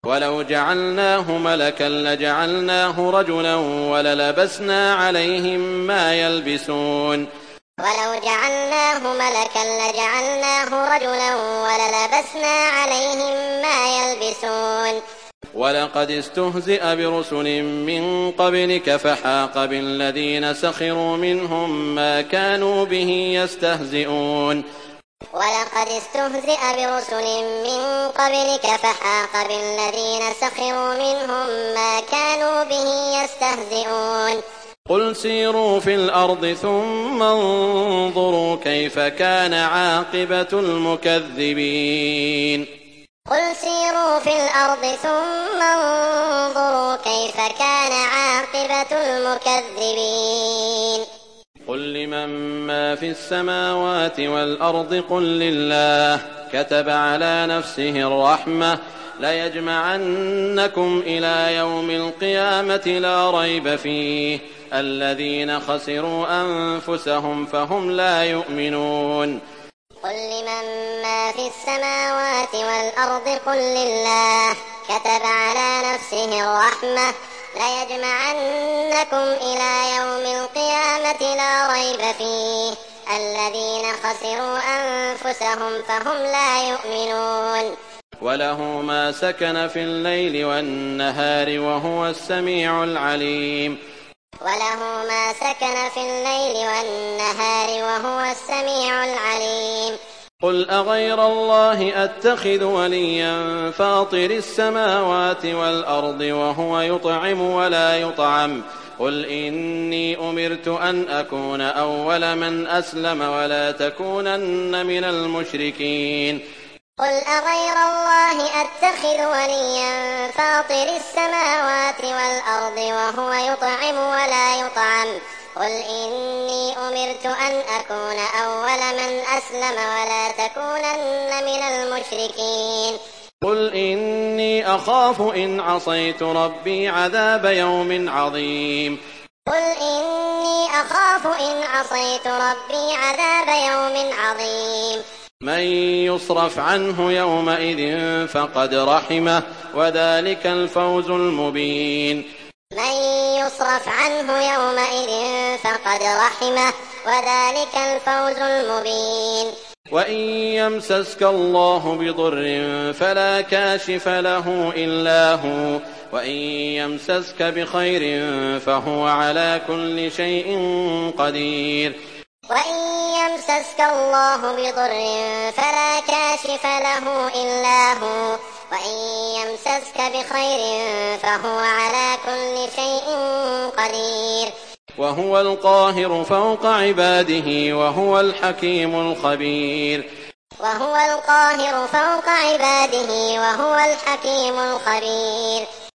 وَلَوْ جَعَلْنَاهُ مَلَكًا لَّجَعَلْنَاهُ رَجُلًا وَلَلَبَسْنَا عَلَيْهِم مَّا يَلْبِسُونَ وَلَوْ جَعَلْنَاهُ مَلَكًا لَّجَعَلْنَاهُ رَجُلًا وَلَلَبَسْنَا عَلَيْهِم مَّا يَلْبِسُونَ وَلَقَدِ اسْتُهْزِئَ بِرُسُلٍ مِّن قَبْلِكَ فَحَاقَ بِالَّذِينَ سَخِرُوا مِنْهُم مَّا كَانُوا بِهِ يَسْتَهْزِئُونَ وَلَقَدِ اسْتُهْزِئَ بِرُسُلٍ مِّن قَبْلِكَ فَحَاقَ بِالَّذِينَ سَخِرُوا مِنْهُم مَّا كَانُوا بِهِ يَسْتَهْزِئُونَ قُلْ سِيرُوا فِي الْأَرْضِ ثُمَّ انظُرُوا كَيْفَ كَانَ عَاقِبَةُ الْمُكَذِّبِينَ قُلْ سِيرُوا فِي الْأَرْضِ ثُمَّ انظُرُوا كَيْفَ كَانَ عَاقِبَةُ الْمُكَذِّبِينَ قُل لِّمَن مَّا فِي السَّمَاوَاتِ وَالْأَرْضِ قُل لِّلَّهِ كَتَبَ عَلَىٰ نَفْسِهِ الرَّحْمَةَ لَيَجْمَعَنَّكُمْ إِلَىٰ يَوْمِ الْقِيَامَةِ لَا رَيْبَ فِيهِ الَّذِينَ خَسِرُوا أَنفُسَهُمْ فَهُمْ لَا يُؤْمِنُونَ قُل لِّمَن مَّا فِي السَّمَاوَاتِ وَالْأَرْضِ قُل لِّلَّهِ كَتَبَ عَلَىٰ نَفْسِهِ الرَّحْمَةَ لَيَجْمَعَنَّكُمْ إِلَىٰ يَوْمِ الْقِيَامَةِ لَا رَيْبَ فِيهِ الَّذِينَ خَسِرُوا أَنفُسَهُمْ فَهُمْ لَا يُؤْمِنُونَ وَلَهُ مَا سَكَنَ فِي اللَّيْلِ وَالنَّهَارِ وَهُوَ السَّمِيعُ الْعَلِيمُ وَلَهُ مَا سَكَنَ فِي اللَّيْلِ وَالنَّهَارِ وَهُوَ السَّمِيعُ الْعَلِيمُ قُلْ أَغَيْرَ اللَّهِ أَتَّخِذُ وَلِيًّا فَاطِرِ السَّمَاوَاتِ وَالْأَرْضِ وَهُوَ يُطْعِمُ وَلَا يُطْعَمُ قُلْ إِنِّي أُمِرْتُ أَنْ أَكُونَ أَوَّلَ مَنْ أَسْلَمَ وَلَا تَكُونَنَّ مِنَ الْمُشْرِكِينَ قُلْ أَغَيْرَ اللَّهِ أَتَّخِذُ وَلِيًّا فَاطِرِ السَّمَاوَاتِ وَالْأَرْضِ وَهُوَ يُطْعِمُ وَلَا يُطْعَمُ قُلْ إِنِّي أُمِرْتُ أَنْ أَكُونَ أَوَّلَ مَنْ أَسْلَمَ وَلَا تَكُونَنَّ مِنَ الْمُشْرِكِينَ قُلْ إِنِّي أَخَافُ إِنْ عَصَيْتُ رَبِّي عَذَابَ يَوْمٍ عَظِيمٍ قُلْ إِنِّي أَخَافُ إِنْ عَصَيْتُ رَبِّي عَذَابَ يَوْمٍ عَظِيمٍ مَن يُصْرَفْ عَنْهُ يَوْمَئِذٍ فَقَدْ رَحِمَهُ وَذَٰلِكَ الْفَوْزُ الْمُبِينُ مَن يُصْرَفْ عَنْهُ يَوْمَئِذٍ فَقَدْ رَحِمَهُ وَذَٰلِكَ الْفَوْزُ الْمُبِينُ وَإِن يَمْسَسْكَ اللَّهُ بِضُرٍّ فَلَا كَاشِفَ لَهُ إِلَّا هُوَ وَإِن يَمْسَسْكَ بِخَيْرٍ فَهُوَ عَلَىٰ كُلِّ شَيْءٍ قَدِيرٌ وَإِن يَمْسَسْكَ اللَّهُ بِضُرٍّ فَلَا كَاشِفَ لَهُ إِلَّا هُوَ وَإِن يَمْسَسْكَ بِخَيْرٍ فَهُوَ عَلَىٰ كُلِّ شَيْءٍ قَدِيرٌ وَهُوَ الْقَاهِرُ فَوْقَ عِبَادِهِ وَهُوَ الْحَكِيمُ الْخَبِيرُ وَهُوَ الْقَاهِرُ فَوْقَ عِبَادِهِ وَهُوَ الْحَكِيمُ الْخَبِيرُ